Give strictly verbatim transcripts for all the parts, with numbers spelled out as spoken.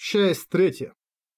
Часть третья.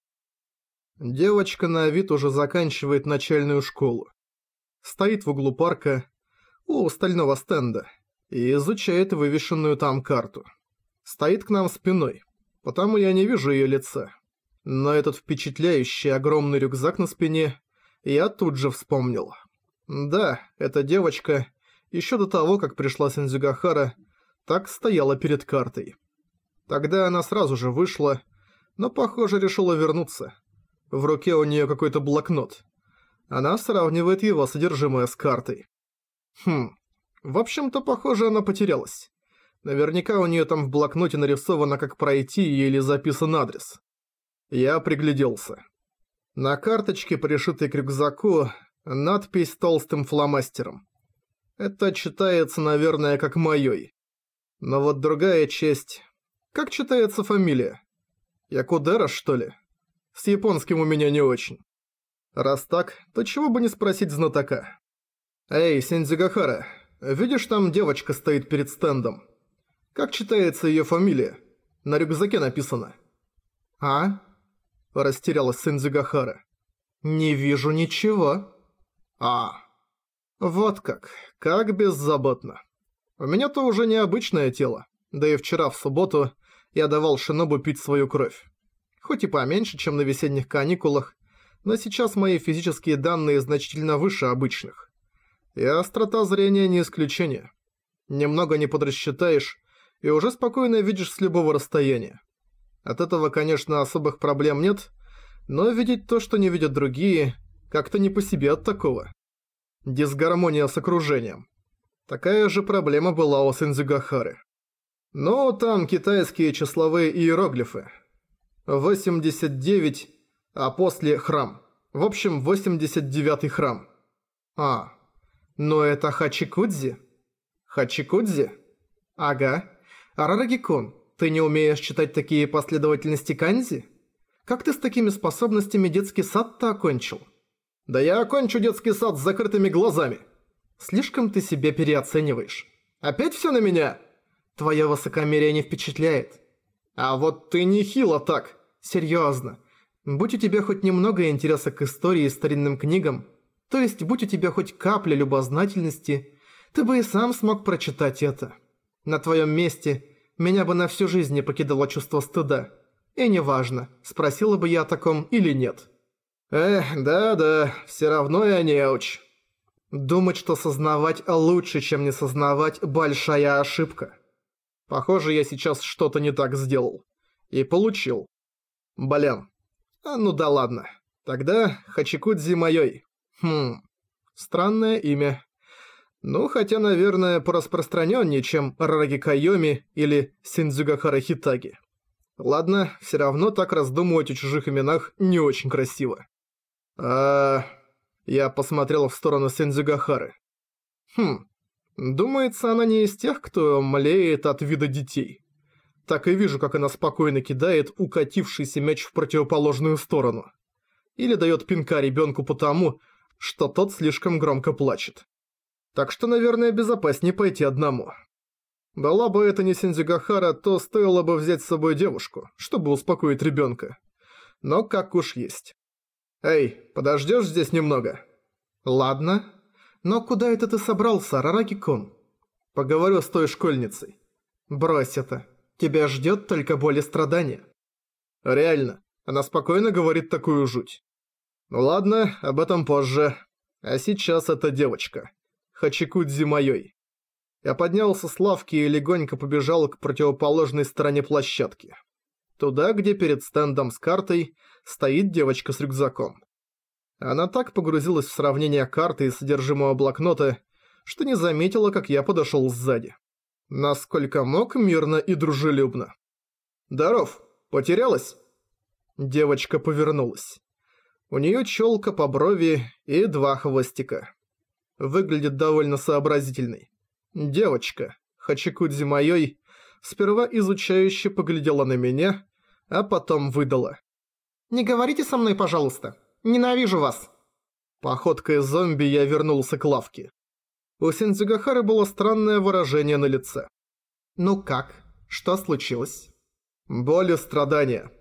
Девочка на вид уже заканчивает начальную школу. Стоит в углу парка, у стального стенда, и изучает вывешенную там карту. Стоит к нам спиной, потому я не вижу ее лица. Но этот впечатляющий огромный рюкзак на спине я тут же вспомнил. Да, эта девочка, еще до того, как пришла Сэндзюгахара, так стояла перед картой. Тогда она сразу же вышла, но, похоже, решила вернуться. В руке у нее какой-то блокнот. Она сравнивает его содержимое с картой. Хм, в общем-то, похоже, она потерялась. Наверняка у нее там в блокноте нарисовано, как пройти или записан адрес. Я пригляделся. На карточке, пришитой к рюкзаку, надпись толстым фломастером. Это читается, наверное, как моей. Но вот другая часть... Как читается фамилия? Якудера, что ли? С японским у меня не очень. Раз так, то чего бы не спросить знатока. Эй, Сэндзюгахара, видишь, там девочка стоит перед стендом. Как читается ее фамилия? На рюкзаке написано. А? Растерялась Сэндзюгахара. Не вижу ничего. А. Вот как. Как беззаботно. У меня-то уже необычное тело. Да и вчера в субботу я давал Шинобу пить свою кровь. Хоть и поменьше, чем на весенних каникулах, но сейчас мои физические данные значительно выше обычных. И острота зрения не исключение. Немного не подрасчитаешь, и уже спокойно видишь с любого расстояния. От этого, конечно, особых проблем нет, но видеть то, что не видят другие, как-то не по себе от такого. Дисгармония с окружением. Такая же проблема была у Сэндзюгахары. Но там китайские числовые иероглифы. восемьдесят девять, а после храм. В общем, восемьдесят девятый храм. А, но это Хачикудзи? Хачикудзи? Ага. Арараги-кун, ты не умеешь читать такие последовательности канзи? Как ты с такими способностями детский сад-то окончил? Да я окончу детский сад с закрытыми глазами. Слишком ты себя переоцениваешь. Опять все на меня? Твое высокомерие не впечатляет. А вот ты нехило так. Серьезно. Будь у тебя хоть немного интереса к истории и старинным книгам, то есть будь у тебя хоть капля любознательности, ты бы и сам смог прочитать это. На твоем месте меня бы на всю жизнь не покидало чувство стыда. И неважно, спросила бы я о таком или нет. Эх, да-да, все равно я неуч. Думать, что сознавать лучше, чем не сознавать, большая ошибка. Похоже, я сейчас что-то не так сделал. И получил. Блин. А ну да ладно. Тогда Хачикудзи моёй. Хм. Странное имя. Ну, хотя, наверное, пораспространённее, чем Арараги Кайоми или Сэндзюгахара Хитаги. Ладно, всё равно так раздумывать о чужих именах не очень красиво. А... Я посмотрел в сторону Сэндзюгахары. Хм. Думается, она не из тех, кто млеет от вида детей. Так и вижу, как она спокойно кидает укатившийся мяч в противоположную сторону. Или дает пинка ребенку потому, что тот слишком громко плачет. Так что, наверное, безопаснее пойти одному. Была бы это не Сэндзюгахара, то стоило бы взять с собой девушку, чтобы успокоить ребенка. Но как уж есть. Эй, подождешь здесь немного? Ладно. Но куда это ты собрался, Арараги-кун? Поговорю с той школьницей. Брось это. Тебя ждет только боль и страдания. Реально, она спокойно говорит такую жуть. Ну ладно, об этом позже. А сейчас эта девочка. Хачикудзи моёй. Я поднялся с лавки и легонько побежал к противоположной стороне площадки. Туда, где перед стендом с картой стоит девочка с рюкзаком. Она так погрузилась в сравнение карты и содержимого блокнота, что не заметила, как я подошел сзади. Насколько мог, мирно и дружелюбно. «Здоров, потерялась?» Девочка повернулась. У нее челка по брови и два хвостика. Выглядит довольно сообразительной. Девочка, Хачикудзи моёй, сперва изучающе поглядела на меня, а потом выдала. «Не говорите со мной, пожалуйста. Ненавижу вас!» Походкой зомби я вернулся к лавке. У Сэндзюгахары было странное выражение на лице. «Ну как? Что случилось?» «Боль и страдания.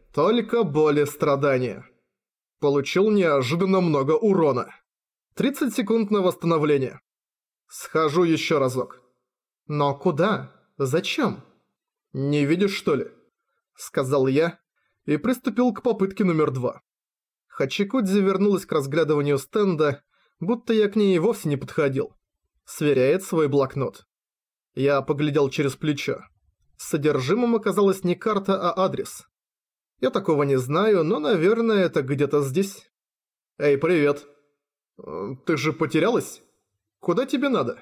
Только боль и страдания. Получил неожиданно много урона. тридцать секунд на восстановление. Схожу еще разок. Но куда? Зачем? Не видишь, что ли? Сказал я и приступил к попытке номер два. Хачикудзи вернулась к разглядыванию стенда, будто я к ней и вовсе не подходил. Сверяет свой блокнот. Я поглядел через плечо. Содержимым оказалась не карта, а адрес. Я такого не знаю, но, наверное, это где-то здесь. Эй, привет. Ты же потерялась? Куда тебе надо?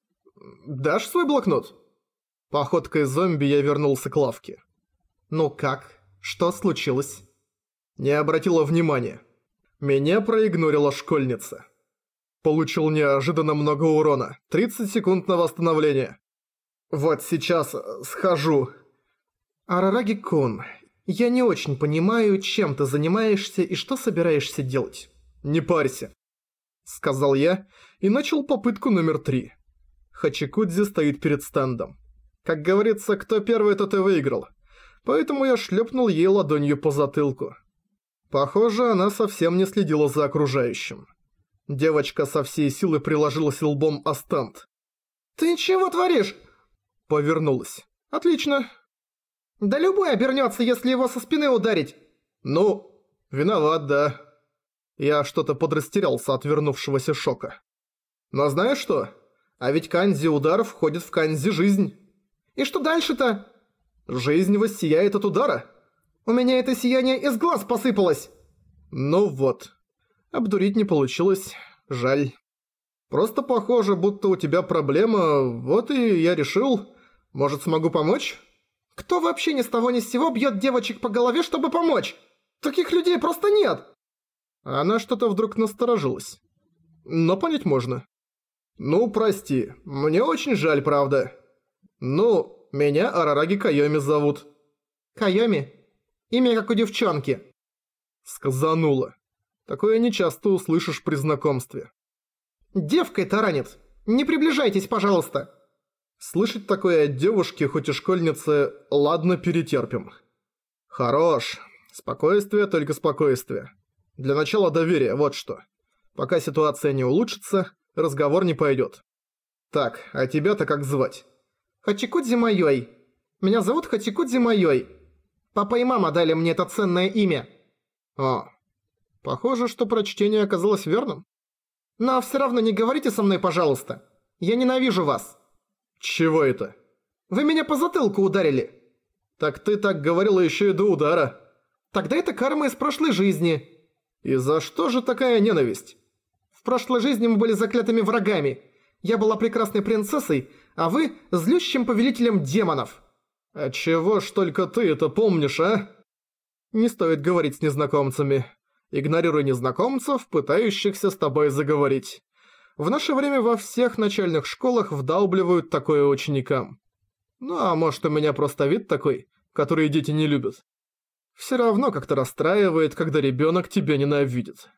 Дашь свой блокнот? Походкой зомби я вернулся к лавке. Ну как? Что случилось? Не обратила внимания. Меня проигнорила школьница. Получил неожиданно много урона. тридцать секунд на восстановление. Вот сейчас схожу. Арараги-кун, я не очень понимаю, чем ты занимаешься и что собираешься делать. Не парься. Сказал я и начал попытку номер три. Хачикудзи стоит перед стендом. Как говорится, кто первый, тот и выиграл. Поэтому я шлепнул ей ладонью по затылку. Похоже, она совсем не следила за окружающим. Девочка со всей силы приложилась лбом о стенд. «Ты чего творишь?» Повернулась. «Отлично». «Да любой обернется, если его со спины ударить». «Ну, виноват, да». Я что-то подрастерялся от вернувшегося шока. «Но знаешь что? А ведь канзи удар входит в канзи жизнь». «И что дальше-то?» «Жизнь воссияет от удара». «У меня это сияние из глаз посыпалось». «Ну вот». Обдурить не получилось. Жаль. Просто похоже, будто у тебя проблема, вот и я решил, может, смогу помочь? Кто вообще ни с того ни с сего бьет девочек по голове, чтобы помочь? Таких людей просто нет. Она что-то вдруг насторожилась. Но понять можно. Ну, прости, мне очень жаль, правда. Ну, меня Арараги Кайоми зовут. Кайоми? Имя как у девчонки. Сказанула. Такое нечасто услышишь при знакомстве. «Девкой таранит! Не приближайтесь, пожалуйста!» Слышать такое от девушки, хоть и школьницы, ладно, перетерпим. Хорош. Спокойствие, только спокойствие. Для начала доверие, вот что. Пока ситуация не улучшится, разговор не пойдет. Так, а тебя-то как звать? Хачикудзи Майой. Меня зовут Хачикудзи Майой. Папа и мама дали мне это ценное имя. О, похоже, что прочтение оказалось верным. Но все равно не говорите со мной, пожалуйста. Я ненавижу вас. Чего это? Вы меня по затылку ударили. Так ты так говорила еще и до удара. Тогда это карма из прошлой жизни. И за что же такая ненависть? В прошлой жизни мы были заклятыми врагами. Я была прекрасной принцессой, а вы злющим повелителем демонов. А чего ж только ты это помнишь, а? Не стоит говорить с незнакомцами. Игнорируй незнакомцев, пытающихся с тобой заговорить. В наше время во всех начальных школах вдалбливают такое ученикам. Ну а может, у меня просто вид такой, который дети не любят. Все равно как-то расстраивает, когда ребенок тебя ненавидит.